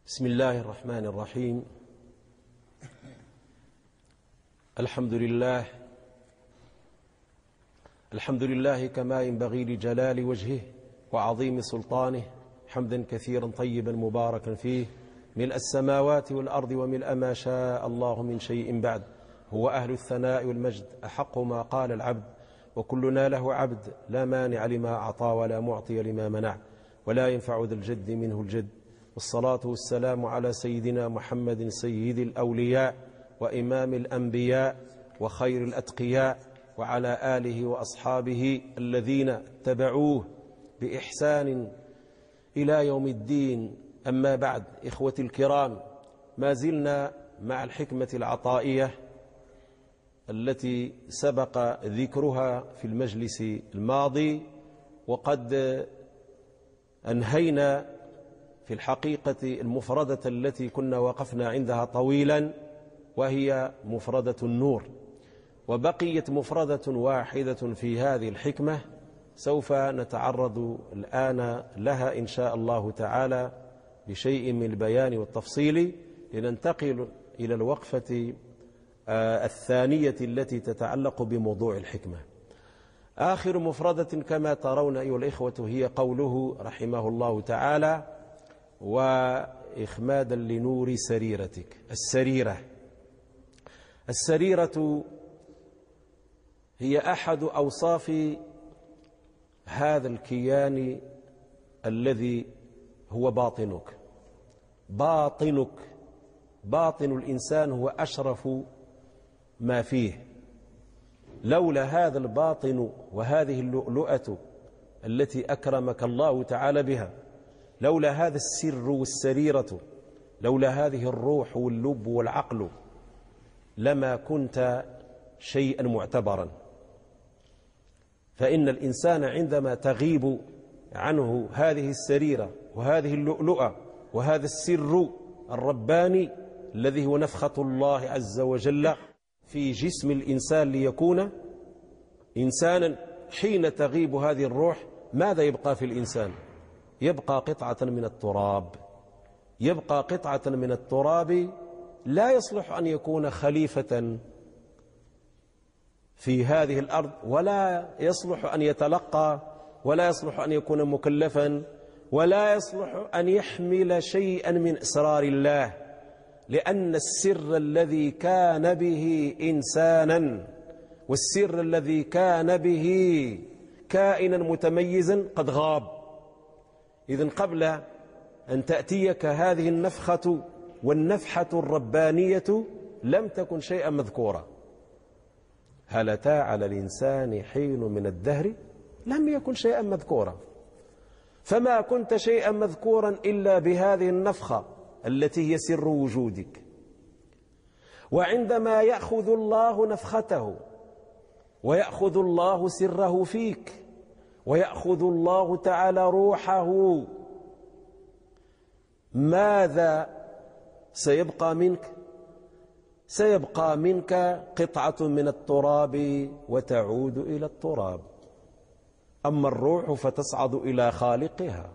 بسم الله الرحمن الرحيم. الحمد لله كما ينبغي لجلال وجهه وعظيم سلطانه، حمدا كثيرا طيبا مباركا فيه، ملء السماوات والأرض وملء ما شاء الله من شيء بعد. هو أهل الثناء والمجد، أحق ما قال العبد، وكلنا له عبد، لا مانع لما أعطى ولا معطي لما منع، ولا ينفع ذا الجد منه الجد. والصلاة والسلام على سيدنا محمد سيد الأولياء وإمام الأنبياء وخير الأتقياء، وعلى آله وأصحابه الذين اتبعوه بإحسان إلى يوم الدين. أما بعد، إخوتي الكرام، ما زلنا مع الحكمة العطائية التي سبق ذكرها في المجلس الماضي، وقد أنهينا في الحقيقة المفردة التي كنا وقفنا عندها طويلا، وهي مفردة النور، وبقيت مفردة واحدة في هذه الحكمة سوف نتعرض الآن لها إن شاء الله تعالى بشيء من البيان والتفصيل، لننتقل إلى الوقفة الثانية التي تتعلق بموضوع الحكمة. آخر مفردة كما ترون أيها الإخوة هي قوله رحمه الله تعالى: وإخمادا لنور سريرتك. السريرة هي أحد أوصاف هذا الكيان الذي هو باطن الإنسان هو أشرف ما فيه. لولا هذا الباطن وهذه اللؤلؤة التي أكرمك الله تعالى بها، لولا هذا السر والسريرة، لولا هذه الروح واللب والعقل، لما كنت شيئا معتبرا. فإن الإنسان عندما تغيب عنه هذه السريرة وهذه اللؤلؤة وهذا السر الرباني الذي هو نفخة الله عز وجل في جسم الإنسان ليكون إنسانا، حين تغيب هذه الروح ماذا يبقى في الإنسان؟ يبقى قطعة من التراب، لا يصلح أن يكون خليفة في هذه الأرض، ولا يصلح أن يتلقى، ولا يصلح أن يكون مكلفا، ولا يصلح أن يحمل شيئا من أسرار الله، لأن السر الذي كان به إنسانا والسر الذي كان به كائنا متميزا قد غاب. إذن قبل أن تأتيك هذه النفخة والنفحة الربانية لم تكن شيئا مذكورا. هل أتى على الإنسان حين من الدهر لم يكن شيئا مذكورا، فما كنت شيئا مذكورا إلا بهذه النفخة التي هي سر وجودك. وعندما يأخذ الله نفخته ويأخذ الله سره فيك ويأخذ الله تعالى روحه، ماذا سيبقى منك؟ سيبقى منك قطعة من التراب وتعود إلى التراب. أما الروح فتصعد إلى خالقها،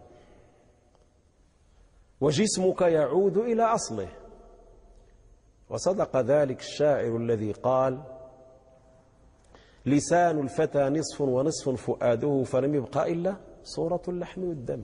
وجسمك يعود إلى أصله. وصدق ذلك الشاعر الذي قال: لسان الفتى نصف ونصف فؤاده، فلم يبقى إلا صورة اللحم والدم.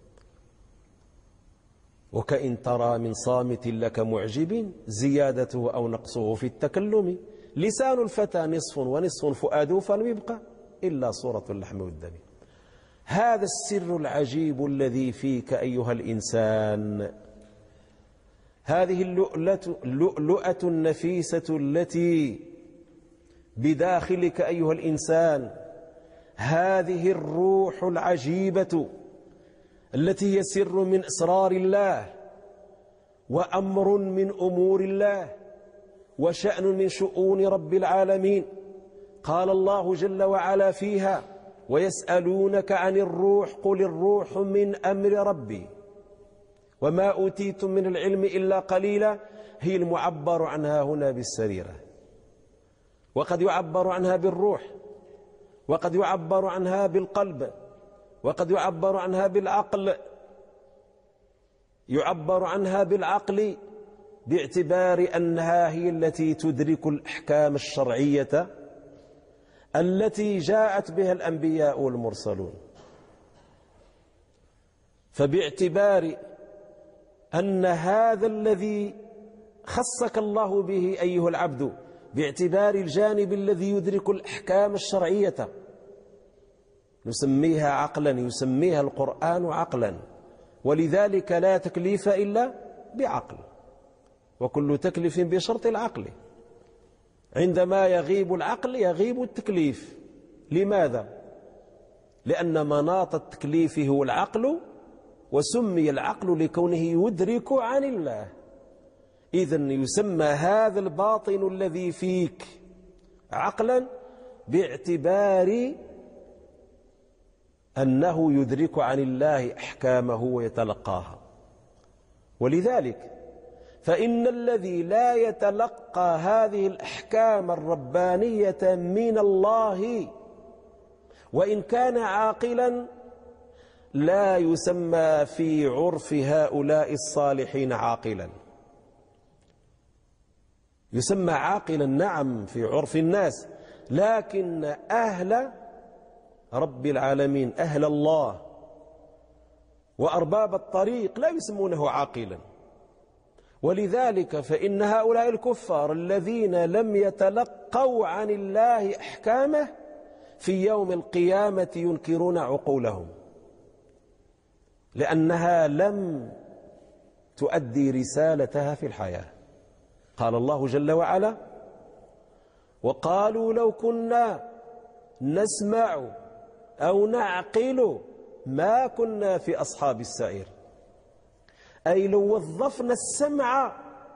وكإن ترى من صامت لك معجب زيادته أو نقصه في التكلم. لسان الفتى نصف ونصف فؤاده، فلم يبقى إلا صورة اللحم والدم. هذا السر العجيب الذي فيك أيها الإنسان، هذه اللؤلؤة النفيسة التي بداخلك أيها الإنسان، هذه الروح العجيبة التي هي سر من أسرار الله، وأمر من أمور الله، وشأن من شؤون رب العالمين. قال الله جل وعلا فيها: ويسألونك عن الروح قل الروح من أمر ربي وما أوتيتم من العلم إلا قليلا. هي المعبر عنها هنا بالسريرة، وقد يعبر عنها بالروح، وقد يعبر عنها بالقلب، وقد يعبر عنها بالعقل. يعبر عنها بالعقل باعتبار أنها هي التي تدرك الأحكام الشرعية التي جاءت بها الأنبياء والمرسلون. فباعتبار أن هذا الذي خصك الله به أيها العبد باعتبار الجانب الذي يدرك الأحكام الشرعية نسميها عقلا، يسميها القرآن عقلا، ولذلك لا تكليف إلا بعقل، وكل تكليف بشرط العقل. عندما يغيب العقل يغيب التكليف. لماذا؟ لأن مناط التكليف هو العقل، وسمي العقل لكونه يدرك عن الله. إذن يسمى هذا الباطن الذي فيك عقلا باعتبار أنه يدرك عن الله أحكامه ويتلقاها. ولذلك فإن الذي لا يتلقى هذه الأحكام الربانية من الله وإن كان عاقلا لا يسمى في عرف هؤلاء الصالحين عاقلا. يسمى عاقلا نعم في عرف الناس، لكن أهل رب العالمين، أهل الله وأرباب الطريق لا يسمونه عاقلا. ولذلك فإن هؤلاء الكفار الذين لم يتلقوا عن الله أحكامه في يوم القيامة ينكرون عقولهم، لأنها لم تؤدي رسالتها في الحياة. قال الله جل وعلا: وقالوا لو كنا نسمع أو نعقل ما كنا في أصحاب السعير. أي لو وظفنا السمع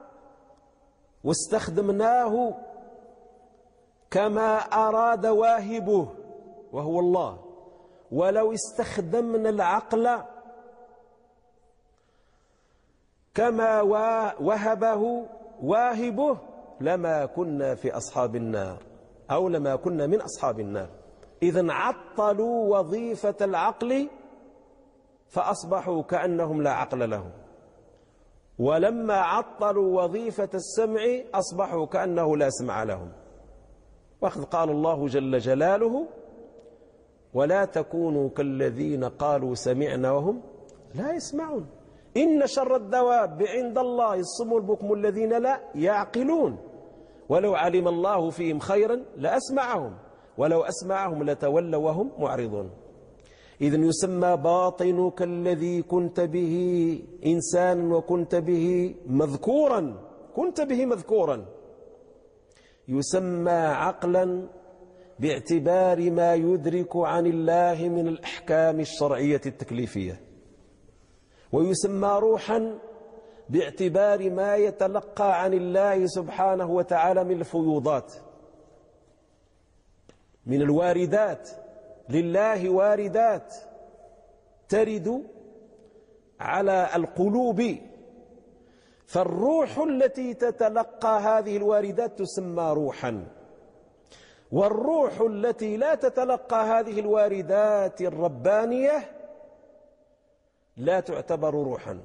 واستخدمناه كما أراد واهبه وهو الله، ولو استخدمنا العقل كما وهبه واهبه لما كنا في أصحاب النار، أو لما كنا من أصحاب النار. إذن عطلوا وظيفة العقل فأصبحوا كأنهم لا عقل لهم، ولما عطلوا وظيفة السمع أصبحوا كأنه لا سمع لهم. وقد قال الله جل جلاله: ولا تكونوا كالذين قالوا سمعنا وهم لا يسمعون إن شر الدواب عند الله الصم البكم الذين لا يعقلون ولو علم الله فيهم خيرا لأسمعهم ولو أسمعهم لتولوا وهم معرضون. إذن يسمى باطنك الذي كنت به إنسانا وكنت به مذكورا، كنت به مذكورا، يسمى عقلا باعتبار ما يدرك عن الله من الأحكام الشرعية التكليفية، ويسمى روحا باعتبار ما يتلقى عن الله سبحانه وتعالى من الفيوضات، من الواردات. لله واردات ترد على القلوب، فالروح التي تتلقى هذه الواردات تسمى روحا، والروح التي لا تتلقى هذه الواردات الربانية لا تعتبر روحا،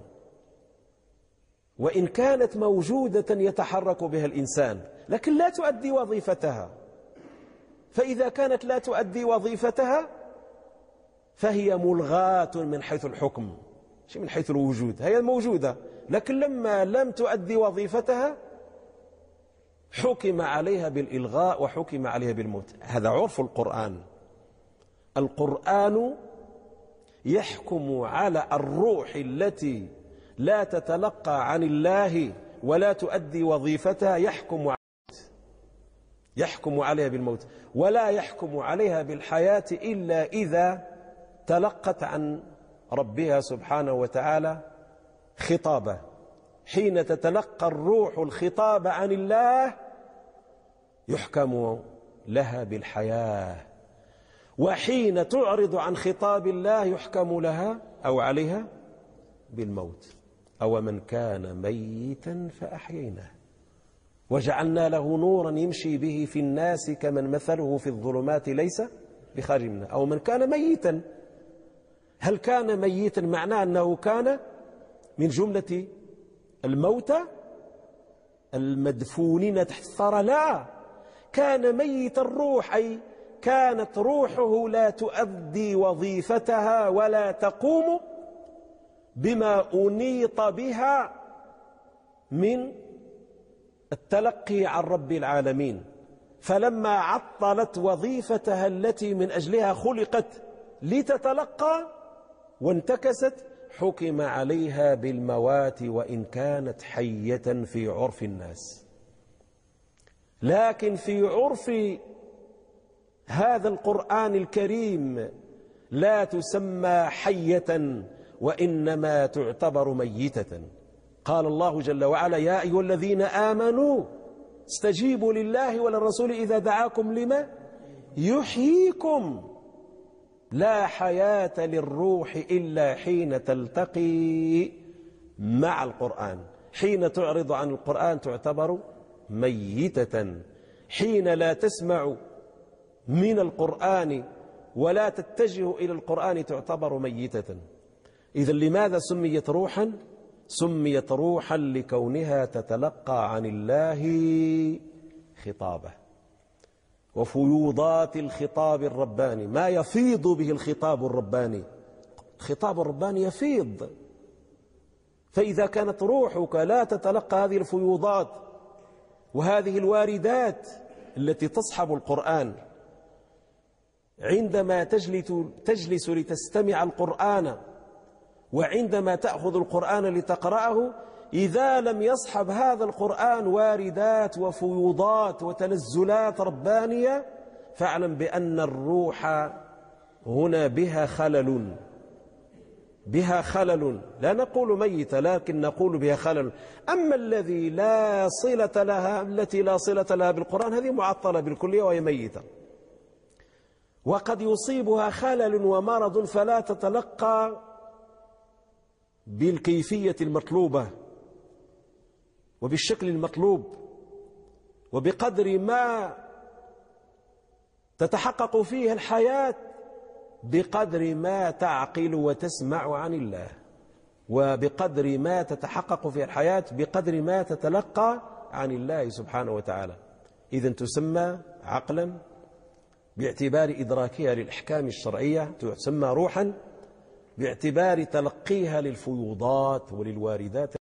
وإن كانت موجودة يتحرك بها الإنسان، لكن لا تؤدي وظيفتها. فإذا كانت لا تؤدي وظيفتها فهي ملغاة من حيث الحكم، مش من حيث الوجود. هي موجودة، لكن لما لم تؤدي وظيفتها حكم عليها بالإلغاء وحكم عليها بالموت. هذا عرف القرآن. القرآن يحكم على الروح التي لا تتلقى عن الله ولا تؤدي وظيفتها، يحكم عليها بالموت، ولا يحكم عليها بالحياة إلا إذا تلقت عن ربها سبحانه وتعالى خطابه. حين تتلقى الروح الخطاب عن الله يحكم لها بالحياة، وحين تعرض عن خطاب الله يحكم لها أو عليها بالموت. أو من كان ميتا فأحييناه وجعلنا له نورا يمشي به في الناس كمن مثله في الظلمات ليس بخارج منها. أو من كان ميتا، هل كان ميتا معناه أنه كان من جملة الموتى المدفونين تحت الثرى، لا، كان ميت الروح، أي كانت روحه لا تؤدي وظيفتها ولا تقوم بما أنيط بها من التلقي عن رب العالمين. فلما عطلت وظيفتها التي من أجلها خلقت لتتلقى وانتكست، حكم عليها بالموات وإن كانت حية في عرف الناس. لكن في عرف هذا القرآن الكريم لا تسمى حية، وإنما تعتبر ميتة. قال الله جل وعلا: يا أيها الذين آمنوا استجيبوا لله وللرسول إذا دعاكم لما يحييكم. لا حياة للروح إلا حين تلتقي مع القرآن. حين تعرض عن القرآن تعتبر ميتة، حين لا تسمع من القرآن ولا تتجه إلى القرآن تعتبر ميتة. إذن لماذا سميت روحا؟ سميت روحا لكونها تتلقى عن الله خطابه وفيوضات الخطاب الرباني، ما يفيض به الخطاب الرباني. الخطاب الرباني يفيض، فإذا كانت روحك لا تتلقى هذه الفيوضات وهذه الواردات التي تصحب القرآن، عندما تجلس لتستمع القرآن وعندما تأخذ القرآن لتقرأه، إذا لم يصحب هذا القرآن واردات وفيوضات وتنزلات ربانية، فاعلم بأن الروح هنا بها خلل، بها خلل. لا نقول ميتة، لكن نقول بها خلل. أما التي لا صلة لها بالقرآن هذه معطلة بالكلية وهي ميتة. وقد يصيبها خلل ومرض فلا تتلقى بالكيفية المطلوبة وبالشكل المطلوب وبقدر ما تتحقق فيه الحياة، بقدر ما تعقل وتسمع عن الله، وبقدر ما تتحقق فيه الحياة بقدر ما تتلقى عن الله سبحانه وتعالى. إذن تسمى عقلا باعتبار إدراكها للأحكام الشرعية، تسمى روحا باعتبار تلقيها للفيوضات وللواردات